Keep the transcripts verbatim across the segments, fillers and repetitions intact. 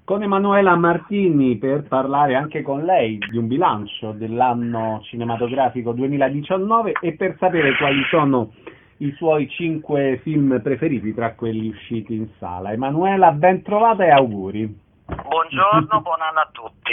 con Emanuela Martini per parlare anche con lei di un bilancio dell'anno cinematografico duemiladiciannove e per sapere quali sono i suoi cinque film preferiti tra quelli usciti in sala. Emanuela, ben trovata e auguri. Buongiorno, buon anno a tutti.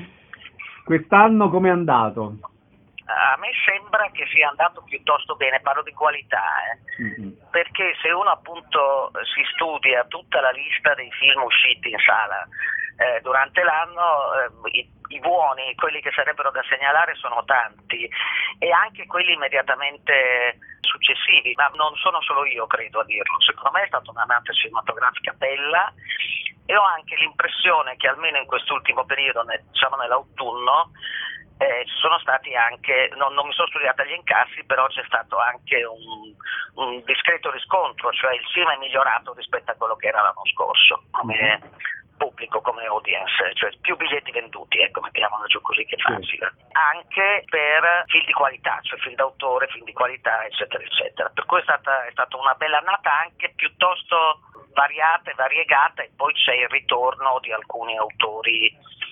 Quest'anno com'è andato? A me sembra che sia andato piuttosto bene, parlo di qualità, eh. mm-hmm. perché se uno appunto si studia tutta la lista dei film usciti in sala eh, durante l'anno, eh, i, i buoni, quelli che sarebbero da segnalare sono tanti e anche quelli immediatamente successivi, ma non sono solo io credo a dirlo, secondo me è stata un'annata cinematografica bella e ho anche l'impressione che almeno in quest'ultimo periodo, diciamo nell'autunno, Eh, ci sono stati anche, non, non mi sono studiata gli incassi, però c'è stato anche un, un discreto riscontro, cioè il cinema è migliorato rispetto a quello che era l'anno scorso come pubblico, come audience, cioè più biglietti venduti, ecco, mettiamola giù così che è facile. Sì. Anche per film di qualità, cioè film d'autore, film di qualità, eccetera, eccetera. Per cui è stata, è stata una bella annata anche piuttosto variata e variegata, e poi c'è il ritorno di alcuni autori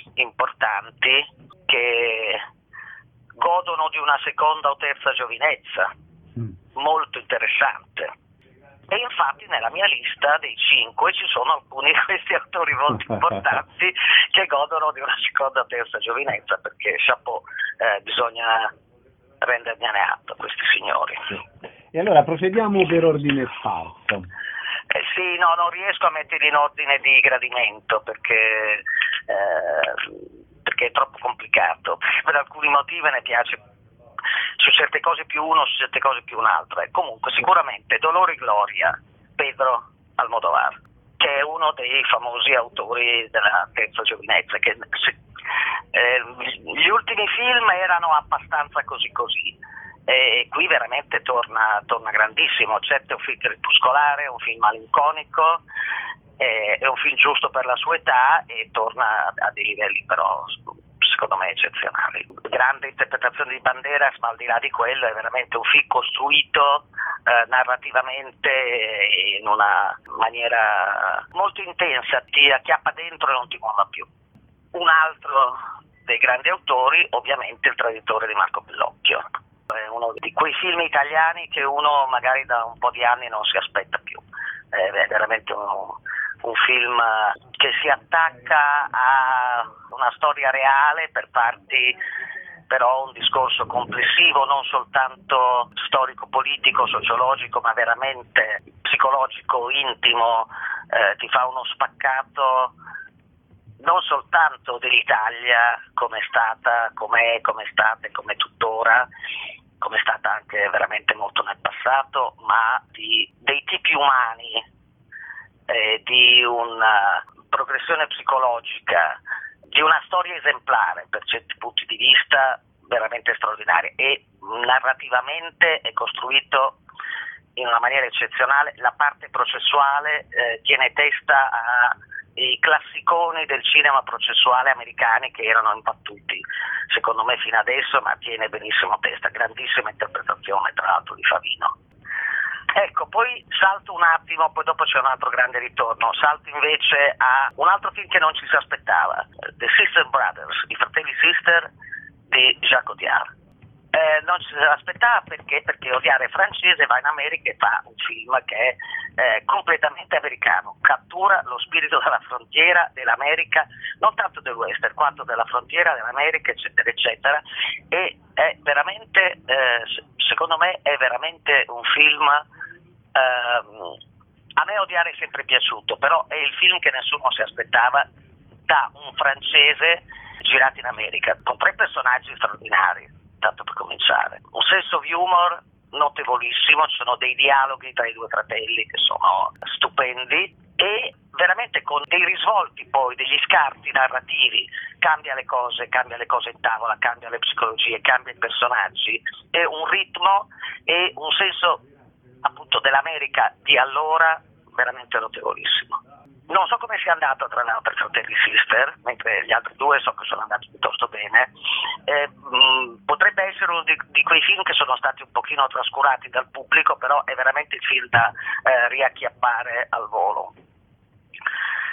importanti che godono di una seconda o terza giovinezza mm. molto interessante. E infatti nella mia lista dei cinque ci sono alcuni di questi autori molto importanti che godono di una seconda o terza giovinezza, perché chapeau, eh, bisogna rendergliene atto a questi signori. E allora procediamo per ordine sparso. Eh sì, no, non riesco a metterli in ordine di gradimento perché eh, perché è troppo complicato, per alcuni motivi ne piace su certe cose più uno, su certe cose più un altro. E comunque sicuramente Dolore e Gloria, Pedro Almodóvar, che è uno dei famosi autori della terza giovinezza, che eh, gli ultimi film erano abbastanza così così e qui veramente torna, torna grandissimo. Certo è un film crepuscolare, è un film malinconico, è un film giusto per la sua età e torna a dei livelli però secondo me eccezionali. Grande interpretazione di Banderas, ma al di là di quello è veramente un film costruito eh, narrativamente in una maniera molto intensa, ti acchiappa dentro e non ti molla più. Un altro dei grandi autori, ovviamente Il traditore di Marco Bellocchio, è uno di quei film italiani che uno magari da un po' di anni non si aspetta più, è veramente un un film che si attacca a una storia reale per farti però un discorso complessivo, non soltanto storico-politico, sociologico, ma veramente psicologico, intimo, eh, ti fa uno spaccato non soltanto dell'Italia come è stata, come è, come è stata e come è tuttora, come è stata anche veramente molto nel passato, ma di, dei tipi umani, Eh, di una progressione psicologica, di una storia esemplare per certi punti di vista veramente straordinaria, e narrativamente è costruito in una maniera eccezionale. La parte processuale eh, tiene testa ai classiconi del cinema processuale americani che erano imbattuti secondo me fino adesso, ma tiene benissimo testa. Grandissima interpretazione tra l'altro di Favino. Ecco, poi salto un attimo, poi dopo c'è un altro grande ritorno, salto invece a un altro film che non ci si aspettava, The Sister Brothers, i fratelli Sister di Jacques Audiard. Eh, non ci si aspettava perché? Perché Audiard è francese, va in America e fa un film che è eh, completamente americano, cattura lo spirito della frontiera dell'America, non tanto del western quanto della frontiera dell'America, eccetera, eccetera, e è veramente, eh, secondo me, è veramente un film. Uh, a me Audiard è sempre piaciuto, però è il film che nessuno si aspettava da un francese girato in America, con tre personaggi straordinari, tanto per cominciare. Un senso di humor notevolissimo, ci sono dei dialoghi tra i due fratelli che sono stupendi e veramente con dei risvolti poi, degli scarti narrativi, cambia le cose, cambia le cose in tavola, cambia le psicologie, cambia i personaggi, e un ritmo e un senso appunto dell'America di allora veramente notevolissimo. Non so come sia andato tra l'altro per Fratelli Sister, mentre gli altri due so che sono andati piuttosto bene. Eh, mh, potrebbe essere uno di, di quei film che sono stati un pochino trascurati dal pubblico, però è veramente il film da eh, riacchiappare al volo. E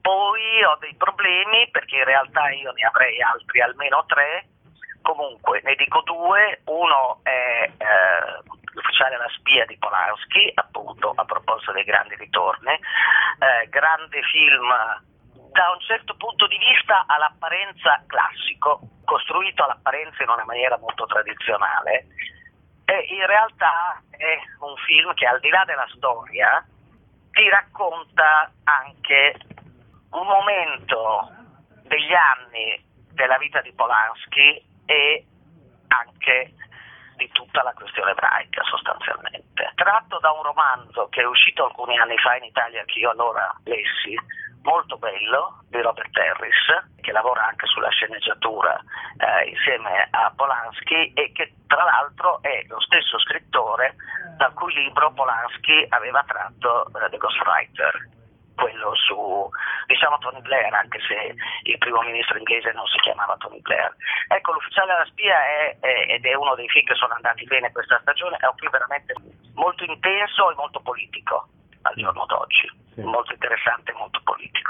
Poi ho dei problemi perché in realtà io ne avrei altri almeno tre. Comunque ne dico due. Uno è eh, L'ufficiale alla spia di Polanski, appunto, a proposito dei grandi ritorni, eh, grande film da un certo punto di vista all'apparenza classico, costruito all'apparenza in una maniera molto tradizionale, e in realtà è un film che, al di là della storia, ti racconta anche un momento degli anni della vita di Polanski e anche di tutta la questione ebraica, sostanzialmente. Tratto da un romanzo che è uscito alcuni anni fa in Italia, che io allora lessi, molto bello, di Robert Harris, che lavora anche sulla sceneggiatura eh, insieme a Polanski, e che tra l'altro è lo stesso scrittore dal cui libro Polanski aveva tratto eh, The Ghostwriter, quello su, diciamo, Tony Blair, anche se il primo ministro inglese non si chiamava Tony Blair. Ecco, L'ufficiale alla spia è, è, ed è uno dei film che sono andati bene questa stagione, è un film veramente molto intenso e molto politico al giorno d'oggi, sì. Molto interessante e molto politico.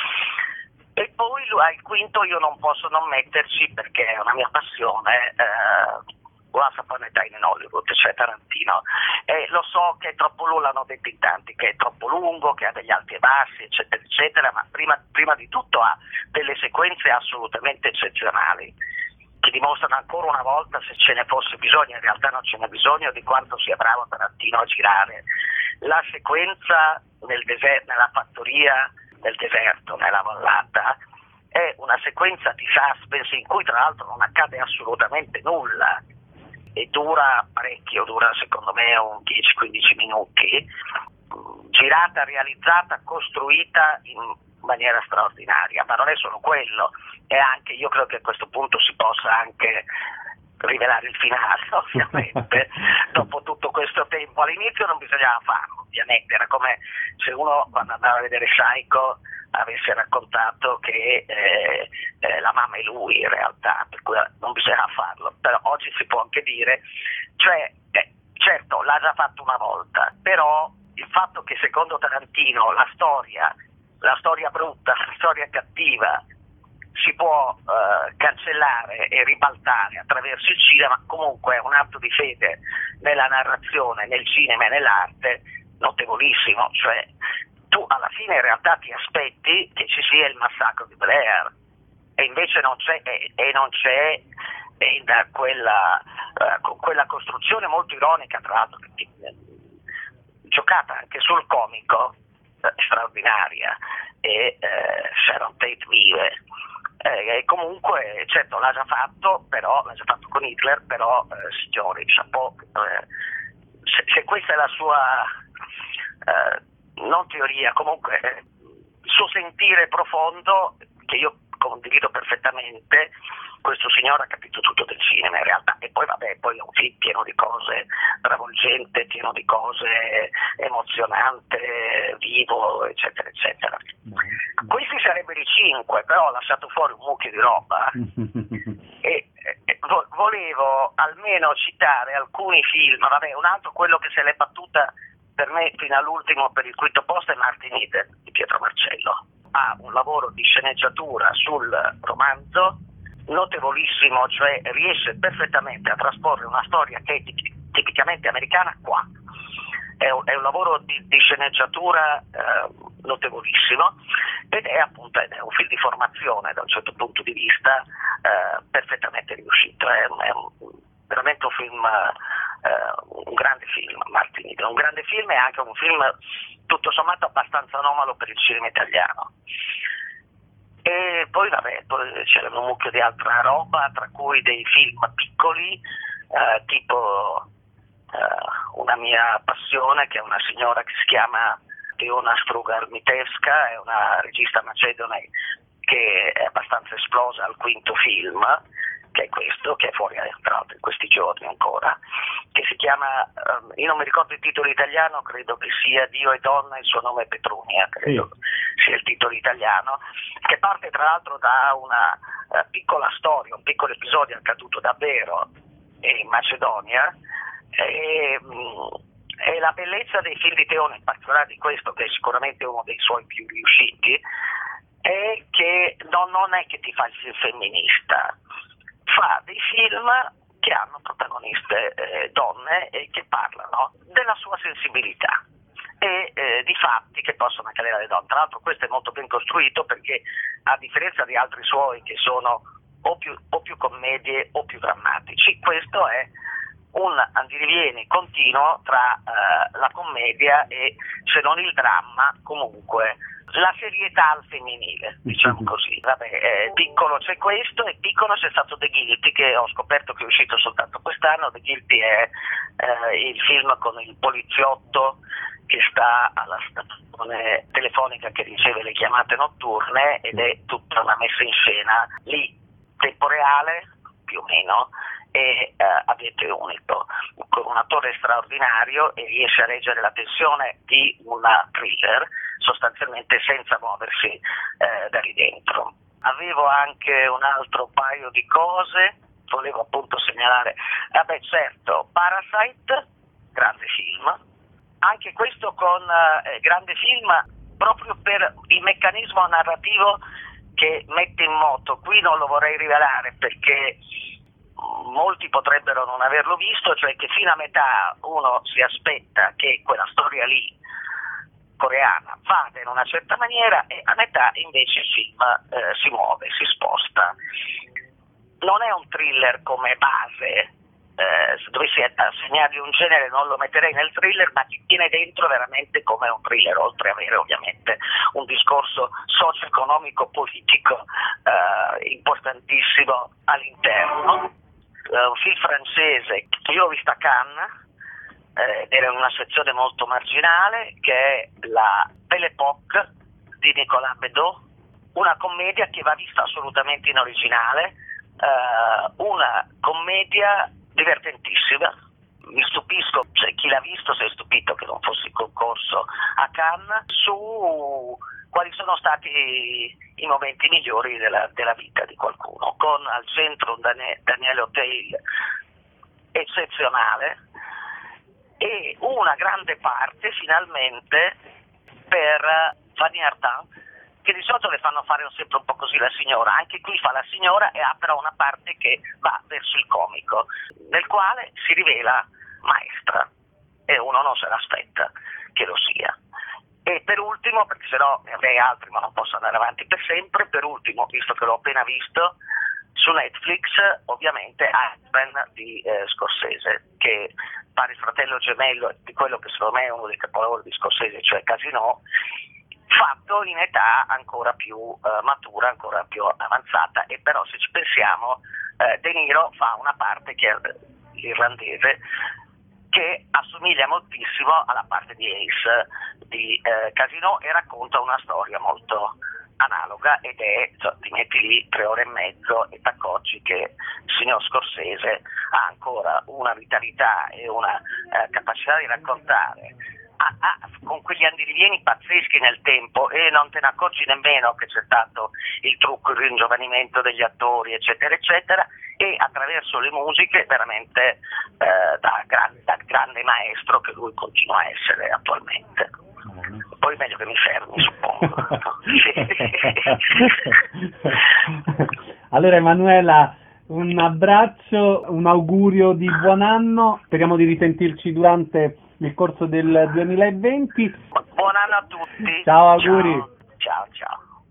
E poi al quinto io non posso non metterci, perché è una mia passione, eh, Once Upon a Time in Hollywood, cioè Tarantino. E lo so che è troppo lungo, l'hanno detto in tanti, che è troppo lungo, che ha degli alti e bassi, eccetera, eccetera, ma prima, prima di tutto ha delle sequenze assolutamente eccezionali, che dimostrano ancora una volta, se ce ne fosse bisogno, in realtà non ce n'è bisogno, di quanto sia bravo Tarantino a girare. La sequenza nel deser- nella fattoria del deserto, nella vallata, è una sequenza di suspense in cui tra l'altro non accade assolutamente nulla, e dura parecchio, dura secondo me un dieci quindici minuti, girata, realizzata, costruita in maniera straordinaria. Ma non è solo quello, è anche, io credo che a questo punto si possa anche rivelare il finale, ovviamente, dopo tutto questo tempo. All'inizio non bisognava farlo, ovviamente, era come se uno, quando andava a vedere Psycho, avesse raccontato che eh, eh, la mamma è lui, in realtà, per cui non bisognava farlo. Però oggi si può anche dire, cioè, eh, certo, l'ha già fatto una volta, però il fatto che secondo Tarantino la storia, la storia brutta, la storia cattiva, si può eh, cancellare e ribaltare attraverso il cinema, comunque è un atto di fede nella narrazione, nel cinema e nell'arte notevolissimo. Cioè, tu alla fine in realtà ti aspetti che ci sia il massacro di Blair, e invece non c'è, e, e non c'è e da quella, uh, quella costruzione molto ironica, tra l'altro, che, eh, giocata anche sul comico, eh, straordinaria, e eh, Sharon Tate vive. Eh, e comunque, certo, l'ha già fatto, però l'ha già fatto con Hitler, però eh, signori, chapeau, eh, se, se questa è la sua eh, non teoria, comunque eh, il suo sentire profondo, che io condivido perfettamente, questo signore ha capito tutto del cinema in realtà. E poi vabbè, poi è un film pieno di cose, travolgente, pieno di cose, emozionante, vivo, eccetera eccetera. Mm-hmm. Questi sarebbero i cinque, però ho lasciato fuori un mucchio di roba e, e vo- volevo almeno citare alcuni film. Vabbè, un altro, quello che se l'è battuta per me fino all'ultimo per il quinto posto, è Martin Eden di Pietro Marcello. Ha un lavoro di sceneggiatura sul romanzo notevolissimo, cioè riesce perfettamente a trasporre una storia che è tip- tipicamente americana qua. È un, è un lavoro di, di sceneggiatura eh, notevolissimo, ed è appunto è un film di formazione da un certo punto di vista eh, perfettamente riuscito. È, è un, veramente un film, eh, un grande film, Martin Eden, un grande film, e anche un film tutto sommato abbastanza anomalo per il cinema italiano. E poi vabbè, poi c'era un mucchio di altra roba, tra cui dei film piccoli, eh, tipo eh, una mia passione, che è una signora che si chiama Teona Strugar-Mitevska, è una regista macedone che è abbastanza esplosa al quinto film, che è questo, che è fuori tra l'altro in questi giorni ancora, che si chiama, um, io non mi ricordo il titolo italiano, credo che sia Dio e Donna, il suo nome è Petrunia, credo sì. sia il titolo italiano, che parte tra l'altro da una uh, piccola storia, un piccolo episodio accaduto davvero in Macedonia, e, um, e la bellezza dei film di Teona, in particolare di questo, che è sicuramente uno dei suoi più riusciti, è che no, non è che ti fa il film femminista, fa dei film che hanno protagoniste eh, donne e che parlano della sua sensibilità e eh, di fatti che possono accadere alle donne. Tra l'altro questo è molto ben costruito, perché a differenza di altri suoi che sono o più, o più commedie o più drammatici, questo è un andirivieni continuo tra eh, la commedia e, se non il dramma, comunque la serietà al femminile, diciamo così. Vabbè, eh, piccolo c'è questo, e piccolo c'è stato The Guilty, che ho scoperto che è uscito soltanto quest'anno. The Guilty è eh, il film con il poliziotto che sta alla stazione telefonica che riceve le chiamate notturne, ed è tutta una messa in scena lì, tempo reale più o meno, e eh, avete unico, con un attore straordinario, e riesce a reggere la tensione di una thriller sostanzialmente senza muoversi eh, da lì dentro. Avevo anche un altro paio di cose, volevo appunto segnalare, vabbè certo, Parasite, grande film, anche questo con eh, grande film proprio per il meccanismo narrativo che mette in moto. Qui non lo vorrei rivelare perché molti potrebbero non averlo visto, cioè che fino a metà uno si aspetta che quella storia lì coreana vada in una certa maniera, e a metà invece il film eh, si muove, si sposta. Non è un thriller come base, eh, se dovessi assegnargli un genere non lo metterei nel thriller, ma ti tiene dentro veramente come un thriller, oltre ad avere ovviamente un discorso socio-economico politico eh, importantissimo all'interno. Uh, un film francese che io ho visto a Cannes, eh, era in una sezione molto marginale, che è la Belle Époque di Nicolas Bedos, una commedia che va vista assolutamente in originale, uh, una commedia divertentissima. Mi stupisco, cioè, chi l'ha visto si è stupito che non fosse in concorso a Cannes, su quali sono stati i momenti migliori della, della vita di qualcuno, con al centro un Daniele, Daniele Auteuil eccezionale, e una grande parte finalmente per Fanny Ardant, che di solito le fanno fare sempre un po' così la signora. Anche qui fa la signora e ha però una parte che va verso il comico, nel quale si rivela maestra, e uno non se l'aspetta che lo sia. E per ultimo, perché sennò ne avrei altri ma non posso andare avanti per sempre, per ultimo, visto che l'ho appena visto, su Netflix ovviamente Irishman di eh, Scorsese, che pare il fratello gemello di quello che secondo me è uno dei capolavori di Scorsese, cioè Casino, fatto in età ancora più eh, matura, ancora più avanzata. E però se ci pensiamo, eh, De Niro fa una parte che è l'irlandese, che assomiglia moltissimo alla parte di Ace di eh, Casino, e racconta una storia molto analoga, ed è, cioè, ti metti lì tre ore e mezzo e ti accorgi che il signor Scorsese ha ancora una vitalità e una eh, capacità di raccontare a, a, con quegli andirivieni pazzeschi nel tempo, e non te ne accorgi nemmeno che c'è stato il trucco, il ringiovanimento degli attori, eccetera eccetera, e attraverso le musiche veramente eh, da, gran, da grande maestro che lui continua a essere attualmente. Poi meglio che mi fermi, suppongo. Allora Emanuela, un abbraccio, un augurio di buon anno, speriamo di risentirci durante il corso del duemilaventi. Buon anno a tutti. Ciao, auguri. Ciao, ciao. ciao.